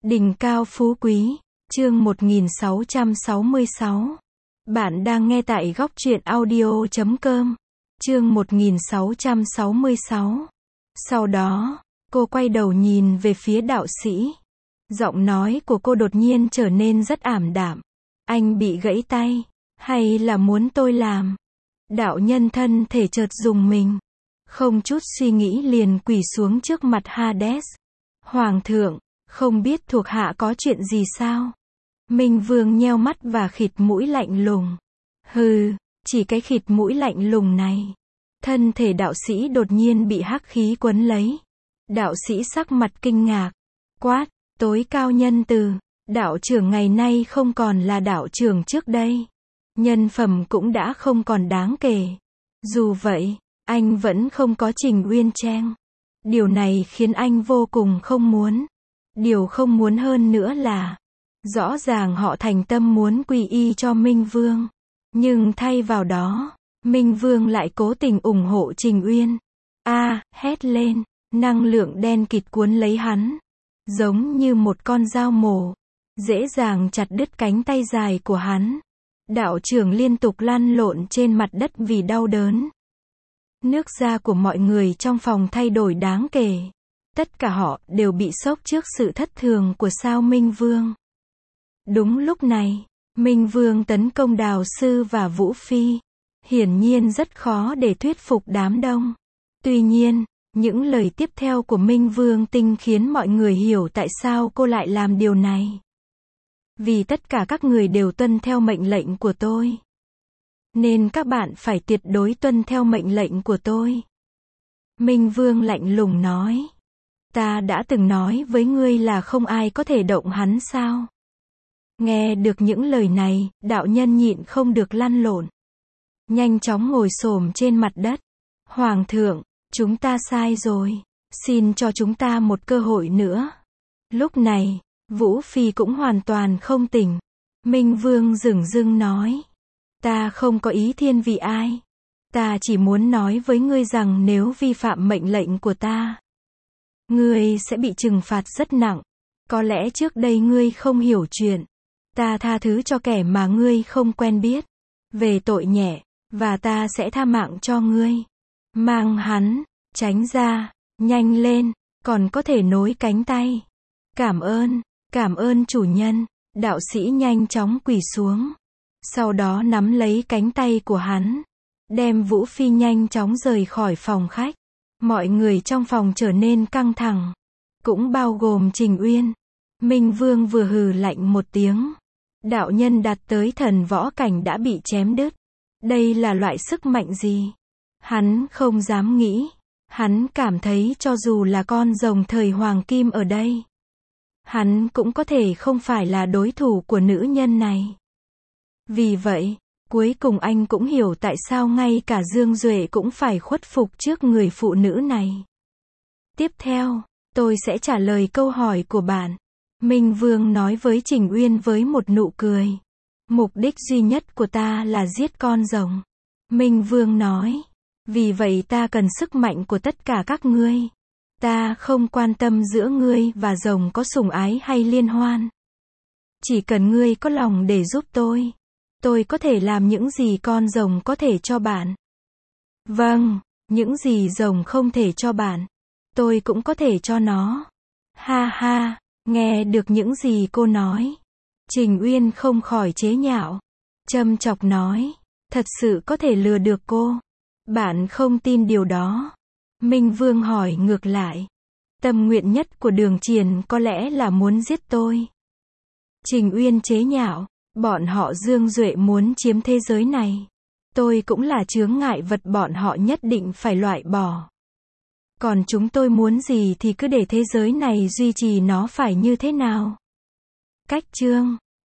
Đỉnh cao phú quý, chương 1666. Bạn đang nghe tại góc truyện audio.com. Chương 1666. Sau đó, cô quay đầu nhìn về phía đạo sĩ. Giọng nói của cô đột nhiên trở nên rất ảm đạm. Anh bị gãy tay, hay là muốn tôi làm? Đạo nhân thân thể chợt rùng mình. Không chút suy nghĩ liền quỳ xuống trước mặt Hades. Hoàng thượng, không biết thuộc hạ có chuyện gì sao? Minh Vương nheo mắt và khịt mũi lạnh lùng. Hừ, chỉ cái khịt mũi lạnh lùng này. Thân thể đạo sĩ đột nhiên bị hắc khí quấn lấy. Đạo sĩ sắc mặt kinh ngạc. Quát, tối cao nhân từ. Đạo trưởng ngày nay không còn là đạo trưởng trước đây. Nhân phẩm cũng đã không còn đáng kể. Dù vậy, anh vẫn không có Trình Uyên Trang. Điều này khiến anh vô cùng không muốn. Điều không muốn hơn nữa là, rõ ràng họ thành tâm muốn quy y cho Minh Vương. Nhưng thay vào đó, Minh Vương lại cố tình ủng hộ Trình Uyên. Hét lên, năng lượng đen kịt cuốn lấy hắn. Giống như một con dao mổ, dễ dàng chặt đứt cánh tay dài của hắn. Đạo trưởng liên tục lăn lộn trên mặt đất vì đau đớn. Nước da của mọi người trong phòng thay đổi đáng kể. Tất cả họ đều bị sốc trước sự thất thường của sao Minh Vương. Đúng lúc này, Minh Vương tấn công Đào Sư và Vũ Phi. Hiển nhiên rất khó để thuyết phục đám đông. Tuy nhiên, những lời tiếp theo của Minh Vương Tinh khiến mọi người hiểu tại sao cô lại làm điều này. Vì tất cả các người đều tuân theo mệnh lệnh của tôi. Nên các bạn phải tuyệt đối tuân theo mệnh lệnh của tôi. Minh Vương lạnh lùng nói. Ta đã từng nói với ngươi là không ai có thể động hắn sao? Nghe được những lời này, đạo nhân nhịn không được lăn lộn. Nhanh chóng ngồi xổm trên mặt đất. Hoàng thượng, chúng ta sai rồi. Xin cho chúng ta một cơ hội nữa. Lúc này, Vũ Phi cũng hoàn toàn không tỉnh. Minh Vương dửng dưng nói. Ta không có ý thiên vị ai. Ta chỉ muốn nói với ngươi rằng nếu vi phạm mệnh lệnh của ta, ngươi sẽ bị trừng phạt rất nặng. Có lẽ trước đây ngươi không hiểu chuyện. Ta tha thứ cho kẻ mà ngươi không quen biết. Về tội nhẹ, và ta sẽ tha mạng cho ngươi. Mang hắn, tránh ra, nhanh lên, còn có thể nối cánh tay. Cảm ơn chủ nhân. Đạo sĩ nhanh chóng quỳ xuống. Sau đó nắm lấy cánh tay của hắn. Đem Vũ Phi nhanh chóng rời khỏi phòng khách. Mọi người trong phòng trở nên căng thẳng. Cũng bao gồm Trình Uyên. Minh Vương vừa hừ lạnh một tiếng. Đạo nhân đạt tới thần võ cảnh đã bị chém đứt. Đây là loại sức mạnh gì? Hắn không dám nghĩ. Hắn cảm thấy cho dù là con rồng thời Hoàng Kim ở đây, hắn cũng có thể không phải là đối thủ của nữ nhân này. Vì vậy, cuối cùng anh cũng hiểu tại sao ngay cả Dương Duệ cũng phải khuất phục trước người phụ nữ này. Tiếp theo, tôi sẽ trả lời câu hỏi của bạn. Minh Vương nói với Trình Uyên với một nụ cười. Mục đích duy nhất của ta là giết con rồng. Minh Vương nói. Vì vậy ta cần sức mạnh của tất cả các ngươi. Ta không quan tâm giữa ngươi và rồng có sủng ái hay liên hoan. Chỉ cần ngươi có lòng để giúp tôi có thể làm những gì con rồng có thể cho bạn. Vâng, những gì rồng không thể cho bạn, tôi cũng có thể cho nó. Ha ha, nghe được những gì cô nói, Trình Uyên không khỏi chế nhạo. Châm chọc nói, thật sự có thể lừa được cô. Bạn không tin điều đó. Minh Vương hỏi ngược lại. Tâm nguyện nhất của Đường Triền có lẽ là muốn giết tôi. Trình Uyên chế nhạo. Bọn họ Dương Duệ muốn chiếm thế giới này. Tôi cũng là chướng ngại vật bọn họ nhất định phải loại bỏ. Còn chúng tôi muốn gì thì cứ để thế giới này duy trì nó phải như thế nào. Cách chương